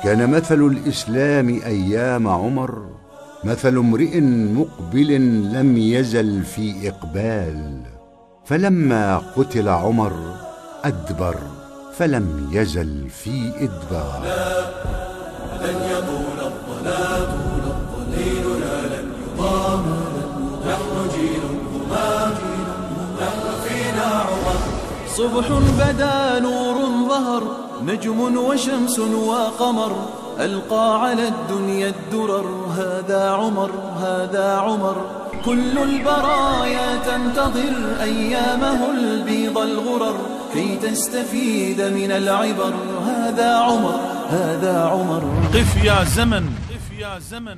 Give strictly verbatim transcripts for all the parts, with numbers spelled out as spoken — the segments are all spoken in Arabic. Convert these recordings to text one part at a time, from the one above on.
كان مثل الإسلام أيام عمر مثل امرئ مقبل لم يزل في إقبال، فلما قتل عمر أدبر فلم يزل في إدبار. لن يطول الظلام ليلنا لن يضام، نحن جيل همام، نحن فينا عمر. صبح بدا نور ظهر، نجم وشمس وقمر، ألقى على الدنيا الدرر. هذا عمر هذا عمر، كل البرايا تنتظر أيامه البيض الغرر، كي تستفيد من العبر. هذا عمر هذا عمر. قف يا زمن قف يا زمن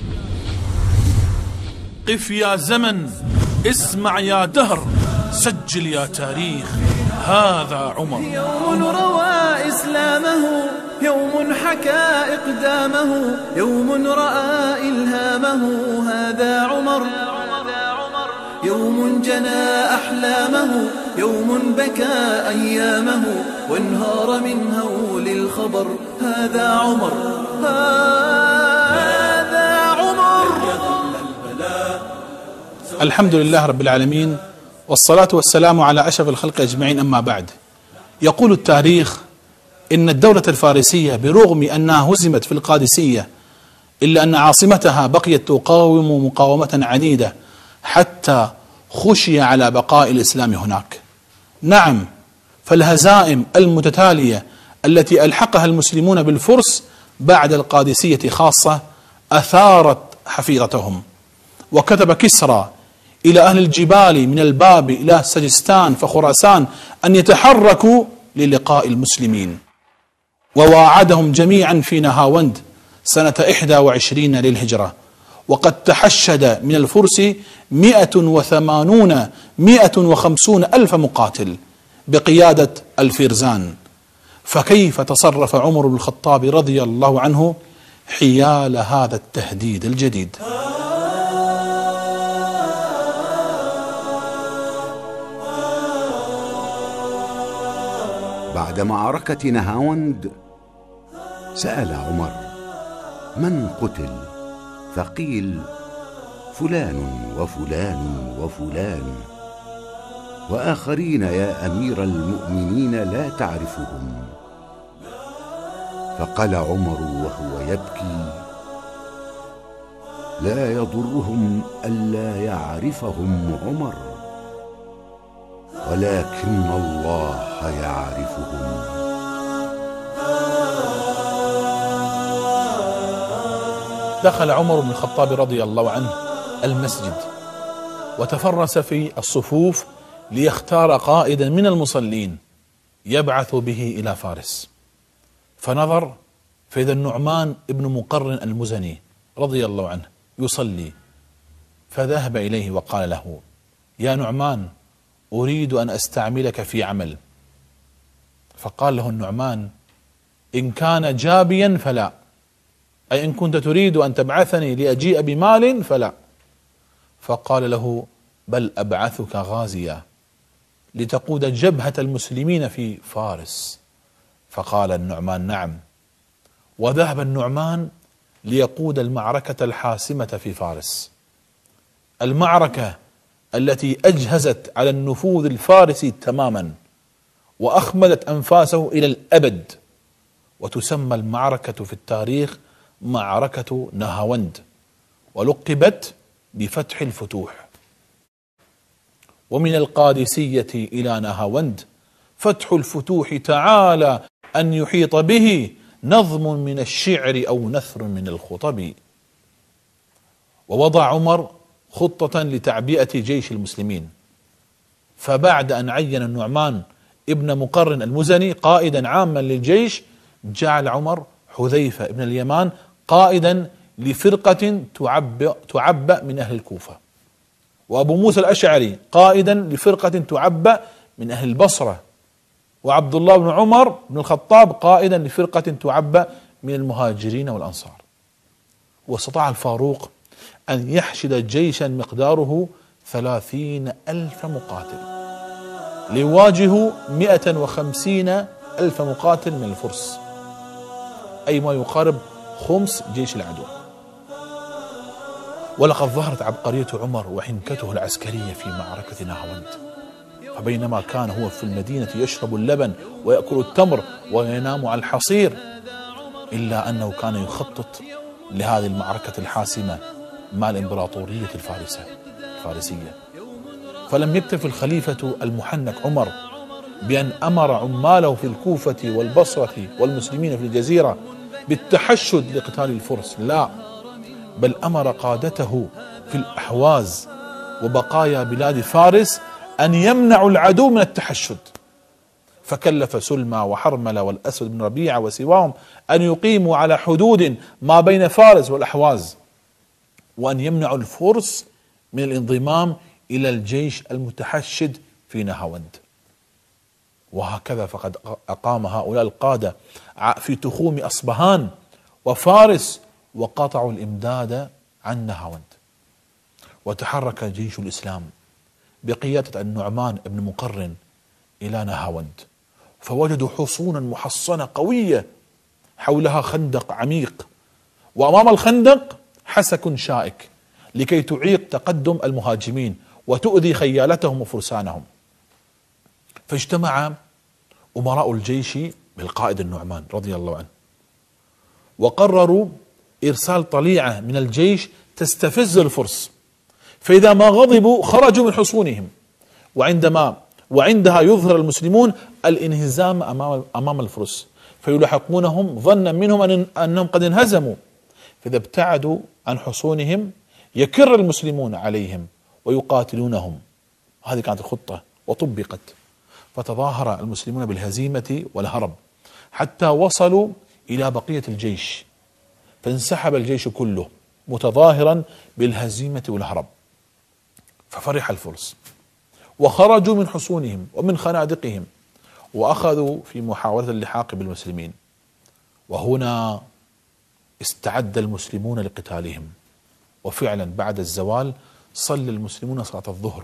قف يا زمن، اسمع يا دهر، سجل يا تاريخ. هذا عمر. يوم روى إسلامه، يوم حكى إقدامه، يوم رأى إلهامه. هذا عمر. يوم جنى أحلامه، يوم بكى أيامه، وانهار من هول الخبر. هذا عمر هذا عمر. الحمد لله رب العالمين، والصلاة والسلام على أشرف الخلق أجمعين، أما بعد. يقول التاريخ إن الدولة الفارسية برغم أنها هزمت في القادسية إلا أن عاصمتها بقيت تقاوم مقاومة عنيدة حتى خشي على بقاء الإسلام هناك. نعم، فالهزائم المتتالية التي ألحقها المسلمون بالفرس بعد القادسية خاصة أثارت حفيظتهم، وكتب كسرى إلى أهل الجبال من الباب إلى سجستان فخراسان أن يتحركوا للقاء المسلمين، وواعدهم جميعا في نهاوند سنة إحدى وعشرين للهجرة. وقد تحشد من الفرس مئة وثمانون مئة وخمسون ألف مقاتل بقيادة الفيرزان. فكيف تصرف عمر بن الخطاب رضي الله عنه حيال هذا التهديد الجديد؟ بعد معركة نهاوند سأل عمر: من قتل؟ فقيل: فلان وفلان وفلان، وآخرين يا أمير المؤمنين لا تعرفهم. فقال عمر وهو يبكي: لا يضرهم ألا يعرفهم عمر، ولكن الله يعرفهم. دخل عمر بن الخطاب رضي الله عنه المسجد وتفرس في الصفوف ليختار قائدا من المصلين يبعث به إلى فارس. فنظر فإذا النعمان ابن مقرن المزني رضي الله عنه يصلي، فذهب إليه وقال له: يا نعمان، أريد أن أستعملك في عمل. فقال له النعمان: إن كان جابيا فلا، أي إن كنت تريد أن تبعثني لأجيء بمال فلا. فقال له: بل أبعثك غازيا لتقود جبهة المسلمين في فارس. فقال النعمان: نعم. وذهب النعمان ليقود المعركة الحاسمة في فارس، المعركة التي أجهزت على النفوذ الفارسي تماما وأخمدت أنفاسه إلى الأبد، وتسمى المعركة في التاريخ معركة نهاوند، ولقبت بفتح الفتوح. ومن القادسية إلى نهاوند فتح الفتوح تعالى أن يحيط به نظم من الشعر أو نثر من الخطب. ووضع عمر خطة لتعبئة جيش المسلمين، فبعد أن عين النعمان ابن مقرن المزني قائدا عاما للجيش، جعل عمر حذيفة ابن اليمان قائدا لفرقة تعبأ, تعبأ من أهل الكوفة، وأبو موسى الأشعري قائدا لفرقة تعبأ من أهل البصرة، وعبد الله بن عمر بن الخطاب قائدا لفرقة تعبأ من المهاجرين والأنصار. واستطاع الفاروق أن يحشد جيشا مقداره ثلاثين ألف مقاتل ليواجهوا مئة وخمسين ألف مقاتل من الفرس، أي ما يقارب خمس جيش العدو. ولقد ظهرت عبقرية عمر وحنكته العسكرية في معركة نهاوند، فبينما كان هو في المدينة يشرب اللبن ويأكل التمر وينام على الحصير، إلا أنه كان يخطط لهذه المعركة الحاسمة مع الإمبراطورية الفارسية. فلم يكتف الخليفة المحنك عمر بأن أمر عماله في الكوفة والبصرة والمسلمين في الجزيرة بالتحشد لقتال الفرس، لا، بل أمر قادته في الأحواز وبقايا بلاد فارس أن يمنعوا العدو من التحشد، فكلف سلمى وحرملة والأسود بن ربيعة وسواهم أن يقيموا على حدود ما بين فارس والأحواز، وأن يمنعوا الفرس من الانضمام إلى الجيش المتحشد في نهاوند. وهكذا فقد أقام هؤلاء القادة في تخوم أصبهان وفارس وقطعوا الإمداد عن نهاوند. وتحرك جيش الإسلام بقيادة النعمان بن مقرن إلى نهاوند، فوجدوا حصونا محصنة قوية حولها خندق عميق، وأمام الخندق حسك شائك لكي تعيق تقدم المهاجمين وتؤذي خيالتهم وفرسانهم. فاجتمع أمراء الجيش بالقائد النعمان رضي الله عنه، وقرروا إرسال طليعة من الجيش تستفز الفرس، فإذا ما غضبوا خرجوا من حصونهم، وعندما وعندها يظهر المسلمون الانهزام أمام أمام الفرس، فيلاحقونهم ظنا منهم أن أنهم قد انهزموا، فإذا ابتعدوا عن حصونهم يكر المسلمون عليهم ويقاتلونهم. هذه كانت الخطة وطبقت، فتظاهر المسلمون بالهزيمة والهرب حتى وصلوا إلى بقية الجيش، فانسحب الجيش كله متظاهرا بالهزيمة والهرب. ففرح الفرس وخرجوا من حصونهم ومن خنادقهم وأخذوا في محاولة اللحاق بالمسلمين. وهنا استعد المسلمون لقتالهم، وفعلا بعد الزوال صلى المسلمون صلاة الظهر،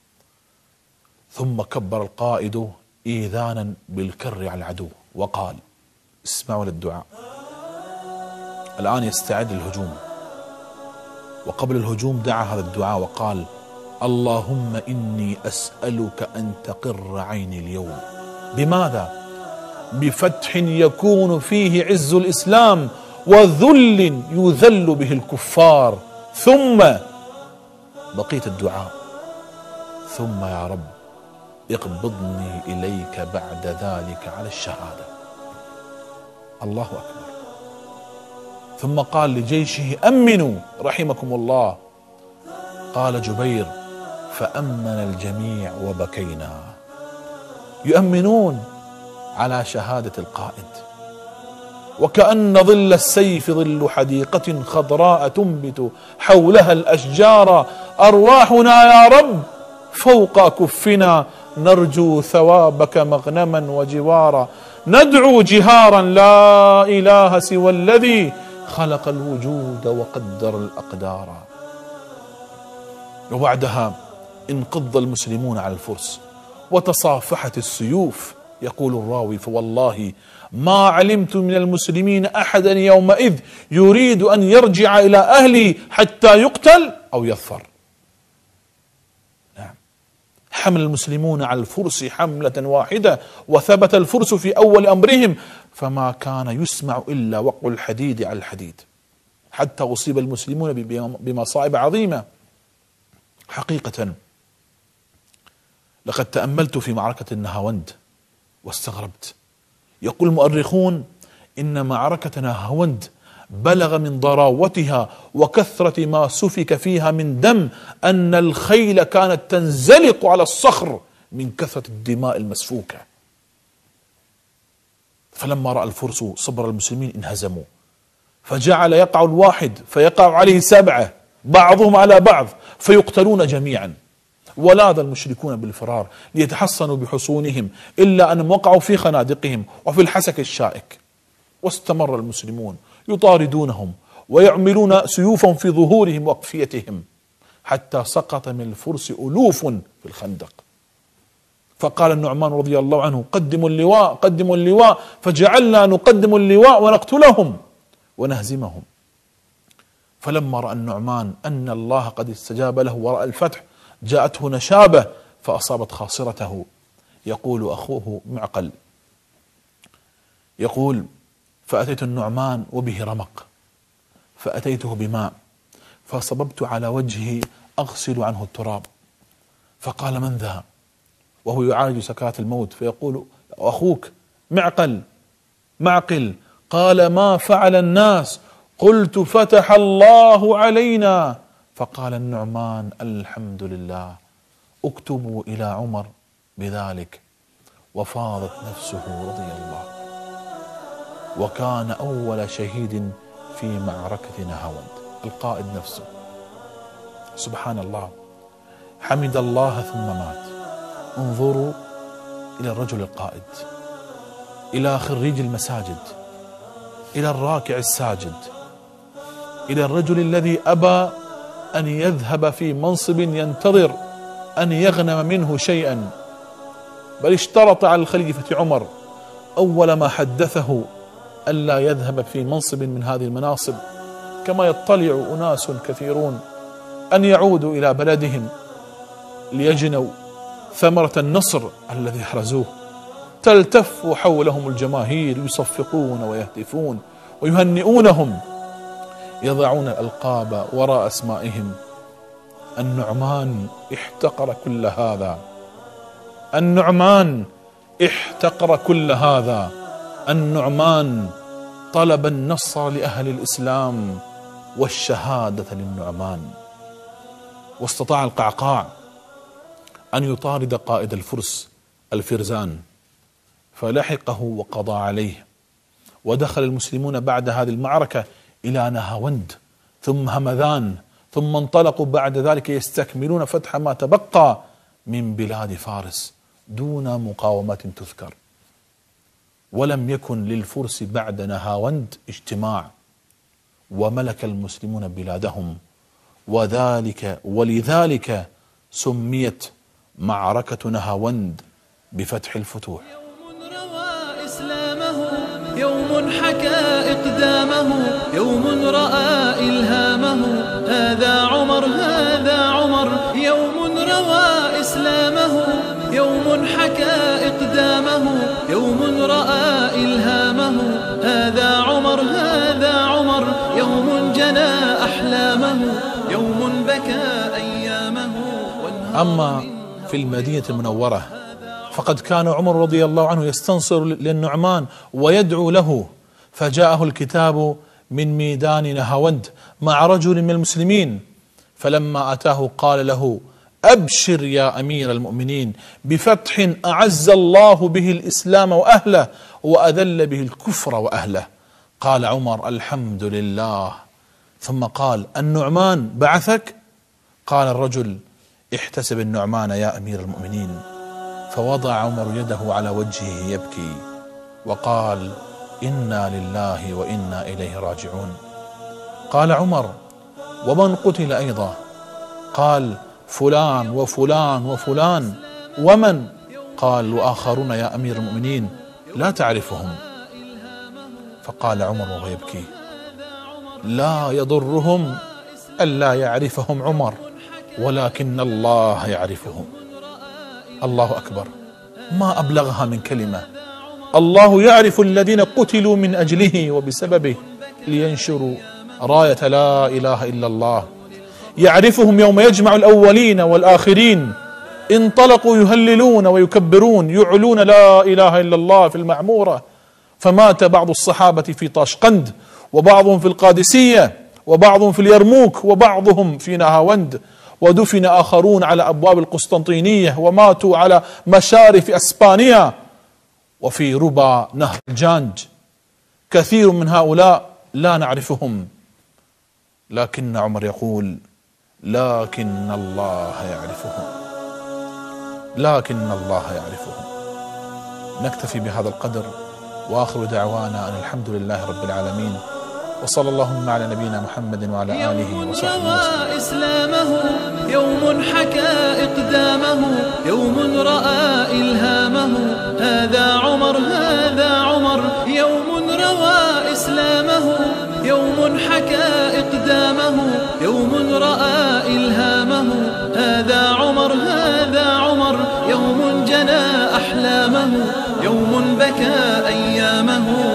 ثم كبر القائد إيذانا بالكر على العدو وقال: اسمعوا للدعاء. الآن يستعد للهجوم، وقبل الهجوم دعا هذا الدعاء وقال: اللهم إني أسألك أن تقر عيني اليوم. بماذا؟ بفتح يكون فيه عز الإسلام وذل يذل به الكفار. ثم بقية الدعاء: ثم يا رب اقبضني إليك بعد ذلك على الشهادة. الله أكبر. ثم قال لجيشه: أمنوا رحمكم الله. قال جبير: فأمن الجميع وبكينا. يؤمنون على شهادة القائد، وكأن ظل السيف ظل حديقة خضراء تنبت حولها الأشجار. أرواحنا يا رب فوق كفنا نرجو ثوابك مغنما وجوارا. ندعو جهارا لا إله سوى الذي خلق الوجود وقدر الأقدار. وبعدها انقض المسلمون على الفرس وتصافحت السيوف. يقول الراوي: فوالله ما علمت من المسلمين أحدا يومئذ يريد أن يرجع إلى أهله حتى يقتل أو يظفر. نعم، حمل المسلمون على الفرس حملة واحدة، وثبت الفرس في أول أمرهم، فما كان يسمع إلا وقع الحديد على الحديد، حتى أصيب المسلمون بمصائب عظيمة. حقيقة لقد تأملت في معركة النهاوند واستغربت. يقول المؤرخون إن معركة نهاوند بلغ من ضراوتها وكثرة ما سفك فيها من دم أن الخيل كانت تنزلق على الصخر من كثرة الدماء المسفوكة. فلما رأى الفرس صبر المسلمين انهزموا، فجعل يقع الواحد فيقع عليه سبعة بعضهم على بعض فيقتلون جميعا. ولاذ المشركون بالفرار ليتحصنوا بحصونهم، إلا أنهم وقعوا في خنادقهم وفي الحسك الشائك. واستمر المسلمون يطاردونهم ويعملون سيوفهم في ظهورهم وأقفيتهم، حتى سقط من الفرس ألوف في الخندق. فقال النعمان رضي الله عنه: قدموا اللواء قدموا اللواء، فجعلنا نقدم اللواء ونقتلهم ونهزمهم. فلما رأى النعمان أن الله قد استجاب له ورأى الفتح جاءته نشابة فأصابت خاصرته. يقول أخوه معقل يقول: فأتيت النعمان وبه رمق، فأتيته بماء فصببت على وجهه أغسل عنه التراب، فقال: من ذا؟ وهو يعالج سكرات الموت، فيقول: أخوك معقل معقل. قال: ما فعل الناس؟ قلت: فتح الله علينا. فقال النعمان: الحمد لله، اكتبوا إلى عمر بذلك. وفاضت نفسه رضي الله، وكان أول شهيد في معركة نهاوند، القائد نفسه. سبحان الله، حمد الله ثم مات. انظروا إلى الرجل القائد، إلى خريج المساجد، إلى الراكع الساجد، إلى الرجل الذي أبى أن يذهب في منصب ينتظر أن يغنم منه شيئا، بل اشترط على الخليفة عمر أول ما حدثه ألا يذهب في منصب من هذه المناصب، كما يطلع أناس كثيرون أن يعودوا إلى بلدهم ليجنوا ثمرة النصر الذي حرزوه. تلتف حولهم الجماهير يصفقون ويهتفون ويهنئونهم، يضعون الألقاب وراء أسمائهم. النعمان احتقر كل هذا، النعمان احتقر كل هذا. النعمان طلب النصر لأهل الإسلام والشهادة للنعمان. واستطاع القعقاع أن يطارد قائد الفرس الفرزان، فلحقه وقضى عليه. ودخل المسلمون بعد هذه المعركة إلى نهاوند ثم همذان، ثم انطلقوا بعد ذلك يستكملون فتح ما تبقى من بلاد فارس دون مقاومة تذكر. ولم يكن للفرس بعد نهاوند اجتماع، وملك المسلمون بلادهم، وذلك ولذلك سميت معركة نهاوند بفتح الفتوح. يوم روى إسلامه، يوم حكى إقدامه، يوم رأى إلهامه، هذا عمر هذا عمر. يوم روى إسلامه، يوم حكى إقدامه، يوم رأى إلهامه، هذا عمر هذا عمر. يوم جنى أحلامه، يوم بكى أيامه. أما في المدينة المنورة فقد كان عمر رضي الله عنه يستنصر للنعمان ويدعو له، فجاءه الكتاب من ميدان نهاوند مع رجل من المسلمين، فلما أتاه قال له: أبشر يا أمير المؤمنين بفتح أعز الله به الإسلام وأهله وأذل به الكفر وأهله. قال عمر: الحمد لله. ثم قال: النعمان بعثك؟ قال الرجل: احتسب النعمان يا أمير المؤمنين. فوضع عمر يده على وجهه يبكي وقال: إنا لله وإنا إليه راجعون. قال عمر: ومن قتل أيضا؟ قال: فلان وفلان وفلان. ومن؟ قال: وآخرون يا أمير المؤمنين لا تعرفهم. فقال عمر وهو يبكي: لا يضرهم ألا يعرفهم عمر، ولكن الله يعرفهم. الله أكبر، ما أبلغها من كلمة. الله يعرف الذين قتلوا من أجله وبسببه لينشروا راية لا إله إلا الله. يعرفهم يوم يجمع الأولين والآخرين، انطلقوا يهللون ويكبرون يعلون لا إله إلا الله في المعمورة. فمات بعض الصحابة في طاشقند، وبعضهم في القادسية، وبعضهم في اليرموك، وبعضهم في نهاوند، ودفن آخرون على أبواب القسطنطينية، وماتوا على مشارف أسبانيا وفي ربى نهر الجانج. كثير من هؤلاء لا نعرفهم، لكن عمر يقول: لكن الله يعرفهم، لكن الله يعرفهم. نكتفي بهذا القدر، وآخر دعوانا أن الحمد لله رب العالمين، وصلى اللهم على نبينا محمد وعلى آله وصحبه وسلم. إسلامه يوم حكى إقدامه، يوم رأى إلهامه، هذا عمر هذا عمر. يوم روى إسلامه، يوم حكى إقدامه، يوم رأى إلهامه، هذا عمر هذا عمر. يوم جنى أحلامه، يوم بكى أيامه،